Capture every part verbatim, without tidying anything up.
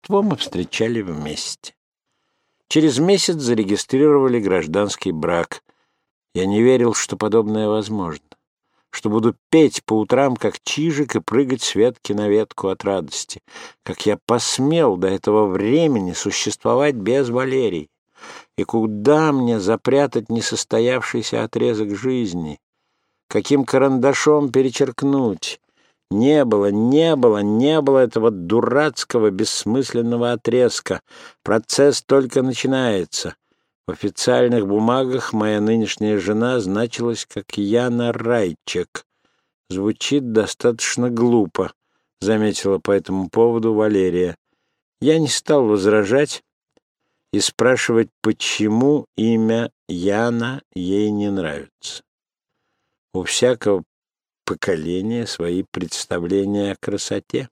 Рождество мы встречали вместе. Через месяц зарегистрировали гражданский брак. Я не верил, что подобное возможно, что буду петь по утрам, как чижик, и прыгать с ветки на ветку от радости, как я посмел до этого времени существовать без Валерии. И куда мне запрятать несостоявшийся отрезок жизни? Каким карандашом перечеркнуть? Не было, не было, не было этого дурацкого, бессмысленного отрезка. Процесс только начинается. В официальных бумагах моя нынешняя жена значилась как Яна Райчек. Звучит достаточно глупо, заметила по этому поводу Валерия. Я не стал возражать и спрашивать, почему имя Яна ей не нравится. У всякого поколения свои представления о красоте.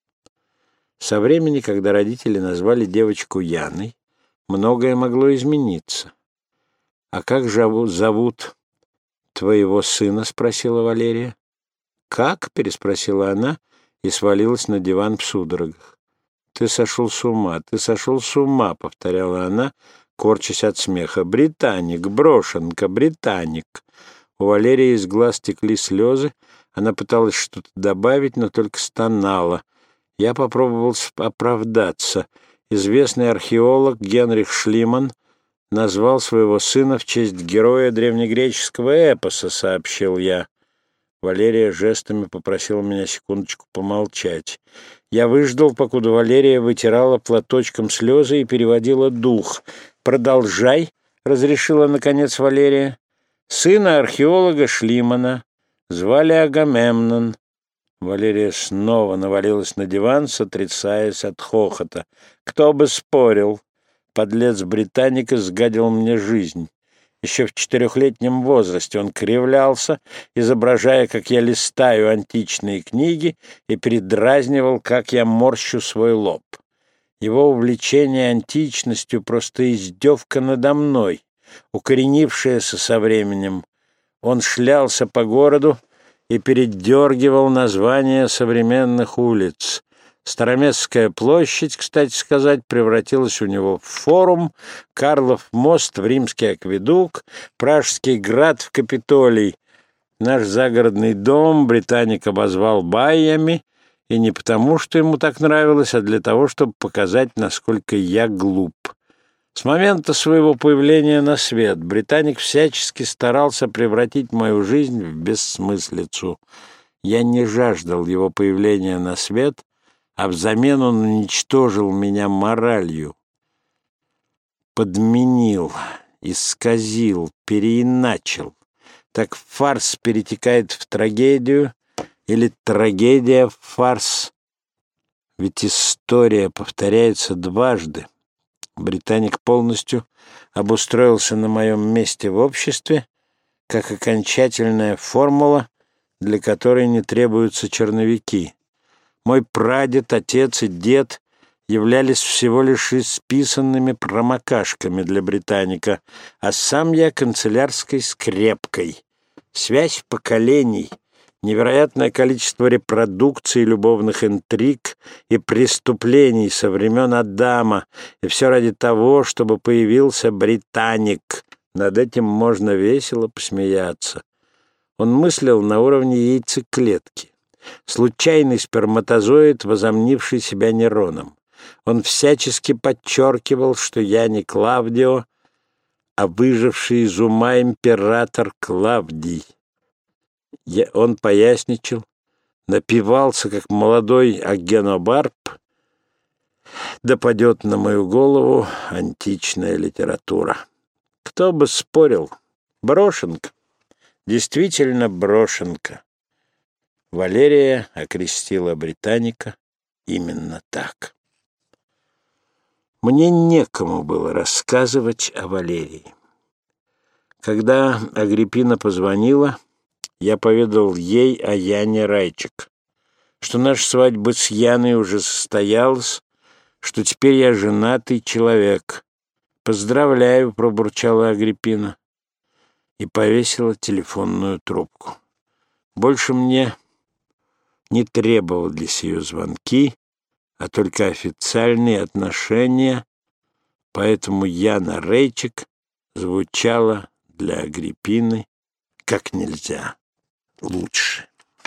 Со времени, когда родители назвали девочку Яной, многое могло измениться. «А как же зовут твоего сына?» — спросила Валерия. «Как?» — переспросила она и свалилась на диван в судорогах. «Ты сошел с ума, ты сошел с ума», — повторяла она, корчась от смеха. «Британик, брошенка, британик». У Валерии из глаз текли слезы. Она пыталась что-то добавить, но только стонала. Я попробовал оправдаться. Известный археолог Генрих Шлиман назвал своего сына в честь героя древнегреческого эпоса, сообщил я. Валерия жестами попросила меня секундочку помолчать. Я выждал, покуда Валерия вытирала платочком слезы и переводила дух. «Продолжай», — разрешила, наконец, Валерия. «Сына археолога Шлимана звали Агамемнон». Валерия снова навалилась на диван, сотрясаясь от хохота. «Кто бы спорил? Подлец-британика сгадил мне жизнь. Еще в четырехлетнем возрасте он кривлялся, изображая, как я листаю античные книги, и передразнивал, как я морщу свой лоб. Его увлечение античностью — просто издевка надо мной, укоренившаяся со временем. Он шлялся по городу и передергивал названия современных улиц. Староместская площадь, кстати сказать, превратилась у него в форум, Карлов мост в Римский акведук, Пражский град в Капитолий. Наш загородный дом британик обозвал байями, и не потому, что ему так нравилось, а для того, чтобы показать, насколько я глуп. С момента своего появления на свет британик всячески старался превратить мою жизнь в бессмыслицу. Я не жаждал его появления на свет, а взамен он уничтожил меня моралью, подменил, исказил, переиначил. Так фарс перетекает в трагедию или трагедия в фарс. Ведь история повторяется дважды. Британик полностью обустроился на моем месте в обществе, как окончательная формула, для которой не требуются черновики. Мой прадед, отец и дед являлись всего лишь исписанными промокашками для британика, а сам я канцелярской скрепкой. Связь поколений, невероятное количество репродукций, любовных интриг и преступлений со времен Адама, и все ради того, чтобы появился британик. Над этим можно весело посмеяться. Он мыслил на уровне яйцеклетки. Случайный сперматозоид, возомнивший себя Нероном. Он всячески подчеркивал, что я не Клавдио, а выживший из ума император Клавдий. Я, он поясничал, напивался, как молодой Агенобарб, да падет на мою голову античная литература. Кто бы спорил? Брошенка. Действительно брошенка. Валерия окрестила британика именно так. Мне некому было рассказывать о Валерии. Когда Агриппина позвонила, я поведал ей о Яне Райчек, что наша свадьба с Яной уже состоялась, что теперь я женатый человек. «Поздравляю», — пробурчала Агриппина и повесила телефонную трубку. Больше мне не требовались ее звонки, а только официальные отношения, поэтому Яна Рейчик звучала для Агриппины как нельзя лучше.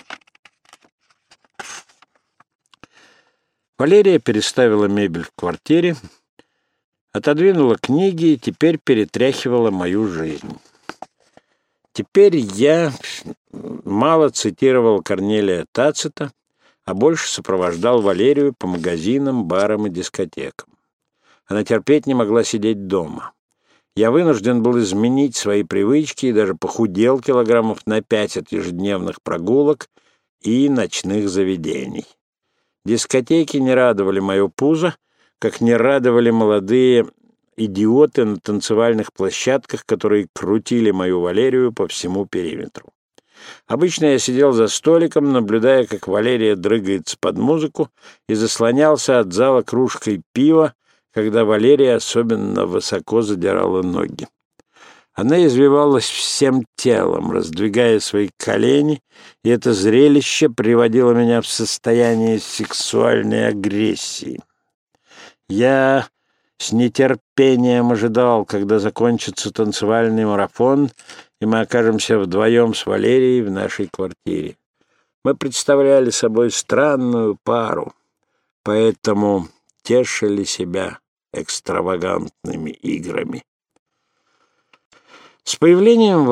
Валерия переставила мебель в квартире, отодвинула книги и теперь перетряхивала мою жизнь. Теперь я мало цитировал Корнелия Тацита, а больше сопровождал Валерию по магазинам, барам и дискотекам. Она терпеть не могла сидеть дома. Я вынужден был изменить свои привычки и даже похудел килограммов на пять от ежедневных прогулок и ночных заведений. Дискотеки не радовали мое пузо, как не радовали молодые идиоты на танцевальных площадках, которые крутили мою Валерию по всему периметру. Обычно я сидел за столиком, наблюдая, как Валерия дрыгается под музыку, и заслонялся от зала кружкой пива, когда Валерия особенно высоко задирала ноги. Она извивалась всем телом, раздвигая свои колени, и это зрелище приводило меня в состояние сексуальной агрессии. Я с нетерпением ожидал, когда закончится танцевальный марафон, и мы окажемся вдвоем с Валерией в нашей квартире. Мы представляли собой странную пару, поэтому тешили себя экстравагантными играми. С появлением